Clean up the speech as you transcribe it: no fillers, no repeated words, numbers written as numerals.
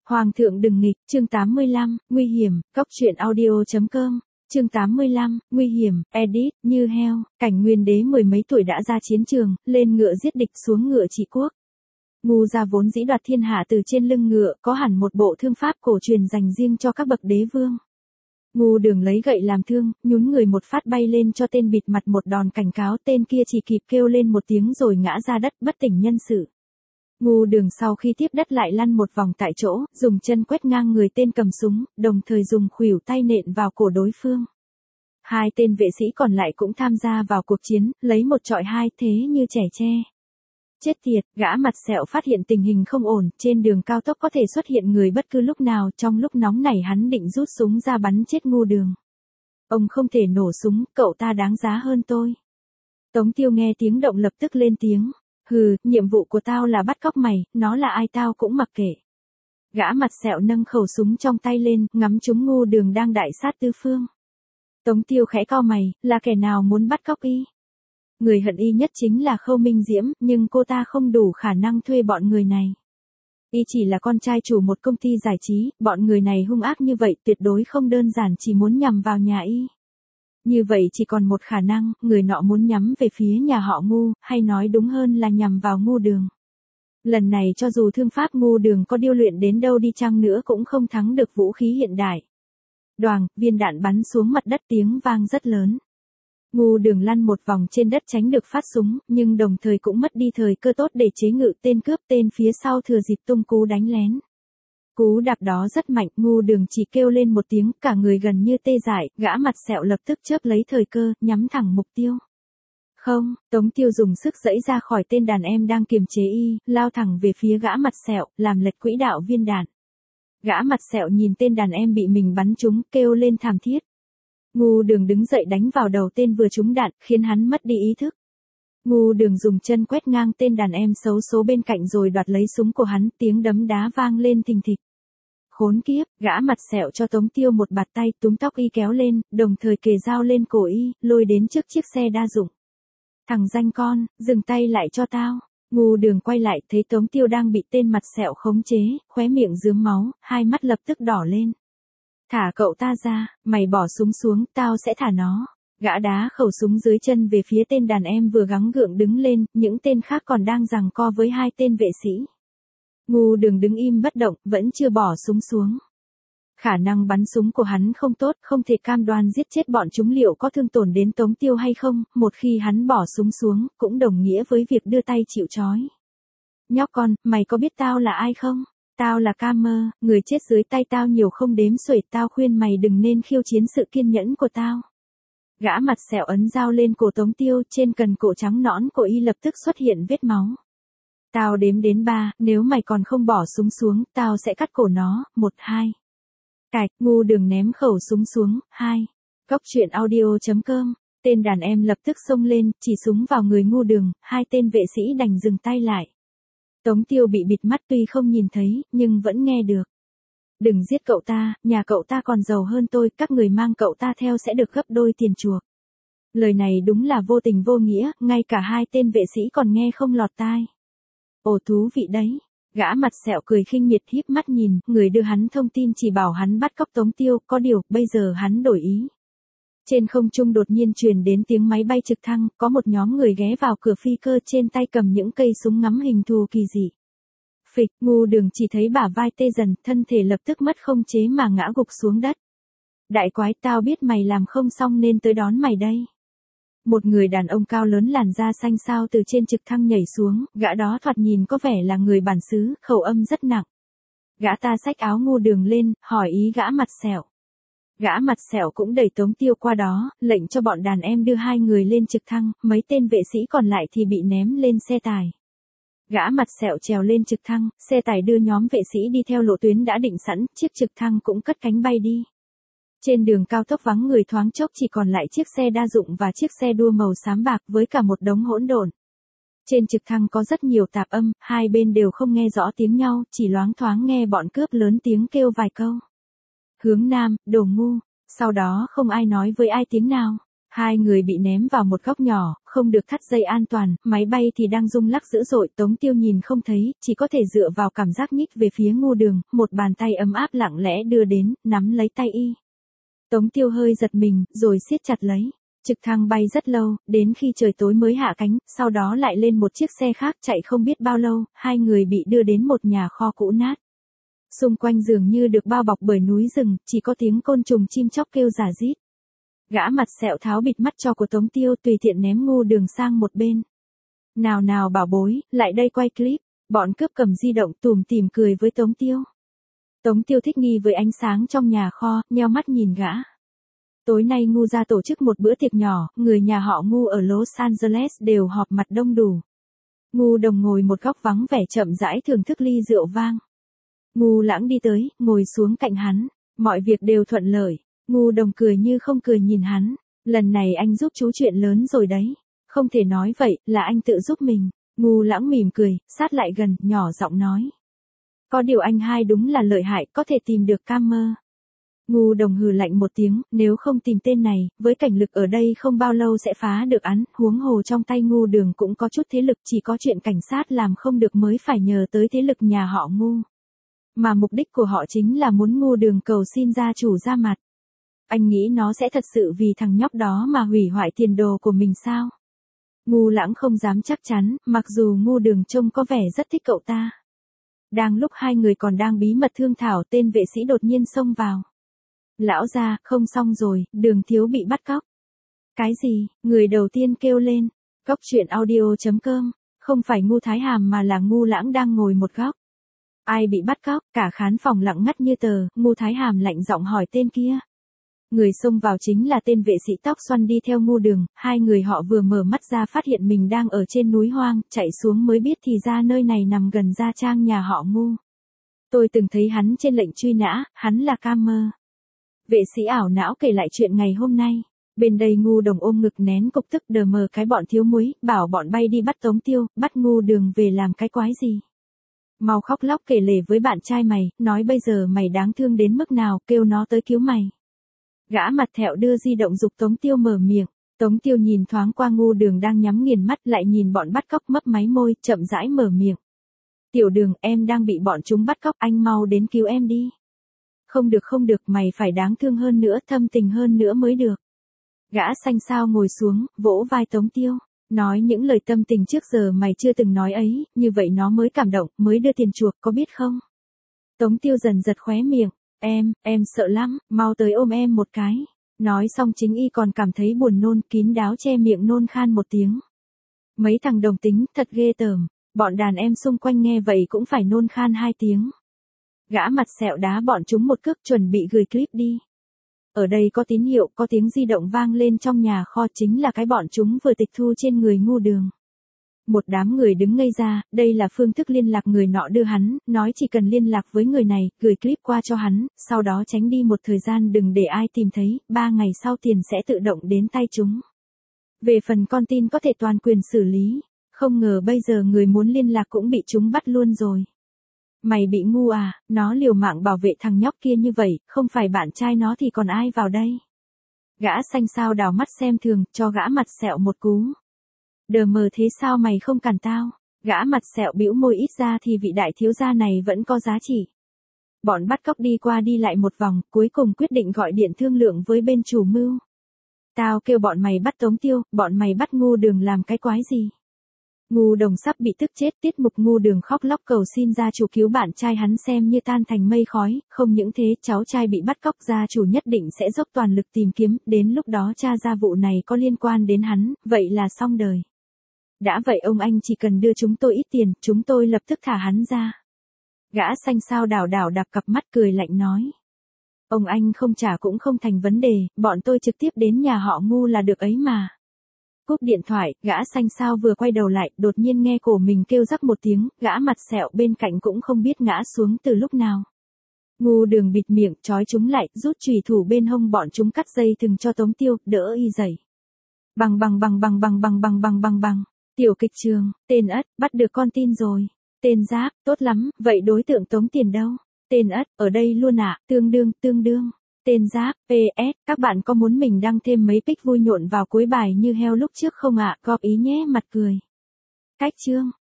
Hoàng thượng đừng nghịch, chương 85, nguy hiểm, cóc truyện audio.com, chương 85, nguy hiểm, edit, như heo, cảnh nguyên đế mười mấy tuổi đã ra chiến trường, lên ngựa giết địch xuống ngựa trị quốc. Ngu gia vốn dĩ đoạt thiên hạ từ trên lưng ngựa, có hẳn một bộ thương pháp cổ truyền dành riêng cho các bậc đế vương. Ngu Đường lấy gậy làm thương, nhún người một phát bay lên cho tên bịt mặt một đòn cảnh cáo, tên kia chỉ kịp kêu lên một tiếng rồi ngã ra đất bất tỉnh nhân sự. Ngu Đường sau khi tiếp đất lại lăn một vòng tại chỗ, dùng chân quét ngang người tên cầm súng, đồng thời dùng khuỷu tay nện vào cổ đối phương. Hai tên vệ sĩ còn lại cũng tham gia vào cuộc chiến, lấy một trọi hai, thế như trẻ tre. Chết tiệt, gã mặt sẹo phát hiện tình hình không ổn, trên đường cao tốc có thể xuất hiện người bất cứ lúc nào, trong lúc nóng nảy hắn định rút súng ra bắn chết Ngu Đường. Ông không thể nổ súng, cậu ta đáng giá hơn tôi. Tống Tiêu nghe tiếng động lập tức lên tiếng. Hừ, nhiệm vụ của tao là bắt cóc mày, nó là ai tao cũng mặc kệ. Gã mặt sẹo nâng khẩu súng trong tay lên, ngắm trúng Ngu Đường đang đại sát tứ phương. Tống Tiêu khẽ cau mày, là kẻ nào muốn bắt cóc y? Người hận y nhất chính là Khâu Minh Diễm, nhưng cô ta không đủ khả năng thuê bọn người này. Y chỉ là con trai chủ một công ty giải trí, bọn người này hung ác như vậy tuyệt đối không đơn giản chỉ muốn nhằm vào nhà y. Như vậy chỉ còn một khả năng, người nọ muốn nhắm về phía nhà họ Ngu, hay nói đúng hơn là nhằm vào Ngu Đường. Lần này cho dù thương pháp Ngu Đường có điêu luyện đến đâu đi chăng nữa cũng không thắng được vũ khí hiện đại. Đoàng, viên đạn bắn xuống mặt đất tiếng vang rất lớn. Ngu Đường lăn một vòng trên đất tránh được phát súng, nhưng đồng thời cũng mất đi thời cơ tốt để chế ngự tên cướp, tên phía sau thừa dịp tung cú đánh lén. Cú đạp đó rất mạnh, Ngu Đường chỉ kêu lên một tiếng, cả người gần như tê dại, gã mặt sẹo lập tức chớp lấy thời cơ, nhắm thẳng mục tiêu. Không, Tống Tiêu dùng sức giãy ra khỏi tên đàn em đang kiềm chế y, lao thẳng về phía gã mặt sẹo, làm lệch quỹ đạo viên đạn. Gã mặt sẹo nhìn tên đàn em bị mình bắn trúng, kêu lên thảm thiết. Ngu Đường đứng dậy đánh vào đầu tên vừa trúng đạn, khiến hắn mất đi ý thức. Ngu Đường dùng chân quét ngang tên đàn em xấu số bên cạnh rồi đoạt lấy súng của hắn, tiếng đấm đá vang lên thình thịch. Khốn kiếp, gã mặt sẹo cho Tống Tiêu một bạt tay, túm tóc y kéo lên, đồng thời kề dao lên cổ y, lôi đến trước chiếc xe đa dụng. Thằng danh con, dừng tay lại cho tao. Ngu Đường quay lại, thấy Tống Tiêu đang bị tên mặt sẹo khống chế, khóe miệng rướm máu, hai mắt lập tức đỏ lên. Thả cậu ta ra, mày bỏ súng xuống, tao sẽ thả nó. Gã đá khẩu súng dưới chân về phía tên đàn em vừa gắng gượng đứng lên, những tên khác còn đang giằng co với hai tên vệ sĩ. Ngu Đường đứng im bất động, vẫn chưa bỏ súng xuống. Khả năng bắn súng của hắn không tốt, không thể cam đoan giết chết bọn chúng liệu có thương tổn đến Tống Tiêu hay không, một khi hắn bỏ súng xuống, cũng đồng nghĩa với việc đưa tay chịu trói. Nhóc con, mày có biết tao là ai không? Tao là Camer, người chết dưới tay tao nhiều không đếm xuể, tao khuyên mày đừng nên khiêu chiến sự kiên nhẫn của tao. Gã mặt sẹo ấn dao lên cổ Tống Tiêu, trên cần cổ trắng nõn của y lập tức xuất hiện vết máu. Tao đếm đến 3, nếu mày còn không bỏ súng xuống, tao sẽ cắt cổ nó, 1, 2. Cạch, Ngu Đường ném khẩu súng xuống, 2. Cóc truyện audio.com, tên đàn em lập tức xông lên, chỉ súng vào người Ngu Đường, hai tên vệ sĩ đành dừng tay lại. Tống Tiêu bị bịt mắt tuy không nhìn thấy, nhưng vẫn nghe được. Đừng giết cậu ta, nhà cậu ta còn giàu hơn tôi, các người mang cậu ta theo sẽ được gấp đôi tiền chuộc. Lời này đúng là vô tình vô nghĩa, ngay cả hai tên vệ sĩ còn nghe không lọt tai. Ồ thú vị đấy. Gã mặt sẹo cười khinh miệt híp mắt nhìn, người đưa hắn thông tin chỉ bảo hắn bắt cóc Tống Tiêu, có điều, bây giờ hắn đổi ý. Trên không trung đột nhiên truyền đến tiếng máy bay trực thăng, có một nhóm người ghé vào cửa phi cơ trên tay cầm những cây súng ngắm hình thù kỳ dị. Phịch, Ngu Đường chỉ thấy bả vai tê dần, thân thể lập tức mất không chế mà ngã gục xuống đất. Đại quái, tao biết mày làm không xong nên tới đón mày đây. Một người đàn ông cao lớn làn da xanh xao từ trên trực thăng nhảy xuống, gã đó thoạt nhìn có vẻ là người bản xứ, khẩu âm rất nặng. Gã ta xách áo Ngu Đường lên, hỏi ý gã mặt sẹo. Gã mặt sẹo cũng đẩy Tống Tiêu qua đó, lệnh cho bọn đàn em đưa hai người lên trực thăng, mấy tên vệ sĩ còn lại thì bị ném lên xe tải. Gã mặt sẹo trèo lên trực thăng, xe tải đưa nhóm vệ sĩ đi theo lộ tuyến đã định sẵn, chiếc trực thăng cũng cất cánh bay đi. Trên đường cao tốc vắng người thoáng chốc chỉ còn lại chiếc xe đa dụng và chiếc xe đua màu xám bạc với cả một đống hỗn độn. Trên trực thăng có rất nhiều tạp âm, hai bên đều không nghe rõ tiếng nhau, chỉ loáng thoáng nghe bọn cướp lớn tiếng kêu vài câu. Hướng Nam, đồ ngu, sau đó không ai nói với ai tiếng nào. Hai người bị ném vào một góc nhỏ, không được thắt dây an toàn, máy bay thì đang rung lắc dữ dội, Tống Tiêu nhìn không thấy, chỉ có thể dựa vào cảm giác nhích về phía Ngu Đường, một bàn tay ấm áp lặng lẽ đưa đến, nắm lấy tay y. Tống Tiêu hơi giật mình, rồi siết chặt lấy. Trực thăng bay rất lâu, đến khi trời tối mới hạ cánh, sau đó lại lên một chiếc xe khác chạy không biết bao lâu, hai người bị đưa đến một nhà kho cũ nát. Xung quanh dường như được bao bọc bởi núi rừng, chỉ có tiếng côn trùng chim chóc kêu rả rít. Gã mặt sẹo tháo bịt mắt cho của Tống Tiêu, tùy tiện ném Ngu Đường sang một bên. Nào nào bảo bối, lại đây quay clip. Bọn cướp cầm di động tủm tỉm cười với Tống Tiêu. Tống Tiêu thích nghi với ánh sáng trong nhà kho, nheo mắt nhìn gã. Tối nay Ngu ra tổ chức một bữa tiệc nhỏ, người nhà họ Ngu ở Los Angeles đều họp mặt đông đủ. Ngu Đồng ngồi một góc vắng vẻ chậm rãi thưởng thức ly rượu vang. Ngu Lãng đi tới, ngồi xuống cạnh hắn. Mọi việc đều thuận lợi. Ngu Đồng cười như không cười nhìn hắn. Lần này anh giúp chú chuyện lớn rồi đấy. Không thể nói vậy, là anh tự giúp mình. Ngu Lãng mỉm cười, sát lại gần, nhỏ giọng nói. Có điều anh hai đúng là lợi hại, có thể tìm được Cammer. Ngu Đồng hừ lạnh một tiếng, nếu không tìm tên này, với cảnh lực ở đây không bao lâu sẽ phá được án, huống hồ trong tay Ngu Đường cũng có chút thế lực, chỉ có chuyện cảnh sát làm không được mới phải nhờ tới thế lực nhà họ Ngu. Mà mục đích của họ chính là muốn Ngu Đường cầu xin gia chủ ra mặt. Anh nghĩ nó sẽ thật sự vì thằng nhóc đó mà hủy hoại tiền đồ của mình sao? Ngu Lãng không dám chắc chắn, mặc dù Ngu Đường trông có vẻ rất thích cậu ta. Đang lúc hai người còn đang bí mật thương thảo, tên vệ sĩ đột nhiên xông vào. Lão gia, không xong rồi, Đường thiếu bị bắt cóc. Cái gì? Người đầu tiên kêu lên. Góc truyện audio.com, không phải Ngu Thái Hàm mà là Ngu Lãng đang ngồi một góc. Ai bị bắt cóc? Cả khán phòng lặng ngắt như tờ, Ngu Thái Hàm lạnh giọng hỏi tên kia. Người xông vào chính là tên vệ sĩ tóc xoăn đi theo Ngu Đường, hai người họ vừa mở mắt ra phát hiện mình đang ở trên núi hoang, chạy xuống mới biết thì ra nơi này nằm gần gia trang nhà họ Ngu. Tôi từng thấy hắn trên lệnh truy nã, hắn là Cammer. Vệ sĩ ảo não kể lại chuyện ngày hôm nay. Bên đây Ngu Đồng ôm ngực nén cục tức đờ mờ cái bọn thiếu muối, bảo bọn bay đi bắt Tống Tiêu, bắt Ngu Đường về làm cái quái gì. Mau khóc lóc kể lể với bạn trai mày, nói bây giờ mày đáng thương đến mức nào, kêu nó tới cứu mày. Gã mặt thẹo đưa di động giục Tống Tiêu mở miệng. Tống Tiêu nhìn thoáng qua Ngu Đường đang nhắm nghiền mắt, lại nhìn bọn bắt cóc mấp máy môi, chậm rãi mở miệng. Tiểu Đường, em đang bị bọn chúng bắt cóc, anh mau đến cứu em đi. Không được, mày phải đáng thương hơn nữa, thâm tình hơn nữa mới được. Gã xanh xao ngồi xuống, vỗ vai Tống Tiêu. Nói những lời tâm tình trước giờ mày chưa từng nói ấy, như vậy nó mới cảm động, mới đưa tiền chuộc, có biết không? Tống Tiêu dần giật khóe miệng. Em sợ lắm, mau tới ôm em một cái. Nói xong chính y còn cảm thấy buồn nôn, kín đáo che miệng nôn khan một tiếng. Mấy thằng đồng tính, thật ghê tởm. Bọn đàn em xung quanh nghe vậy cũng phải nôn khan 2 tiếng. Gã mặt sẹo đá bọn chúng một cước, chuẩn bị gửi clip đi. Ở đây có tín hiệu, có tiếng di động vang lên trong nhà kho, chính là cái bọn chúng vừa tịch thu trên người Ngu Đường. Một đám người đứng ngây ra, đây là phương thức liên lạc người nọ đưa hắn, nói chỉ cần liên lạc với người này, gửi clip qua cho hắn, sau đó tránh đi một thời gian đừng để ai tìm thấy, 3 ngày sau tiền sẽ tự động đến tay chúng. Về phần con tin có thể toàn quyền xử lý, không ngờ bây giờ người muốn liên lạc cũng bị chúng bắt luôn rồi. Mày bị ngu à, nó liều mạng bảo vệ thằng nhóc kia như vậy, không phải bạn trai nó thì còn ai vào đây. Gã xanh xao đào mắt xem thường, cho gã mặt sẹo một cú. Đờ mờ thế sao mày không cản tao? Gã mặt sẹo bĩu môi, ít ra thì vị đại thiếu gia này vẫn có giá trị. Bọn bắt cóc đi qua đi lại một vòng, cuối cùng quyết định gọi điện thương lượng với bên chủ mưu. Tao kêu bọn mày bắt Tống Tiêu, bọn mày bắt Ngu Đường làm cái quái gì? Ngu Đồng sắp bị tức chết, tiết mục Ngu Đường khóc lóc cầu xin gia chủ cứu bạn trai hắn xem như tan thành mây khói, không những thế cháu trai bị bắt cóc gia chủ nhất định sẽ dốc toàn lực tìm kiếm, đến lúc đó tra ra vụ này có liên quan đến hắn, vậy là xong đời. Đã vậy ông anh chỉ cần đưa chúng tôi ít tiền, chúng tôi lập tức thả hắn ra. Gã xanh xao đảo đảo đạp cặp mắt cười lạnh nói. Ông anh không trả cũng không thành vấn đề, bọn tôi trực tiếp đến nhà họ Ngu là được ấy mà. Cúp điện thoại, gã xanh xao vừa quay đầu lại, đột nhiên nghe cổ mình kêu rắc một tiếng, gã mặt sẹo bên cạnh cũng không biết ngã xuống từ lúc nào. Ngu Đường bịt miệng, trói chúng lại, rút chùy thủ bên hông bọn chúng cắt dây thừng cho Tống Tiêu, đỡ y dậy. Bằng. Tiểu kịch trường, tên ất, bắt được con tin rồi. Tên Giáp, tốt lắm, vậy đối tượng tống tiền đâu? Tên ất, ở đây luôn ạ, tương đương. Tên Giáp, PS, các bạn có muốn mình đăng thêm mấy pic vui nhộn vào cuối bài như heo lúc trước không ạ? Góp ý nhé, mặt cười. Cách chương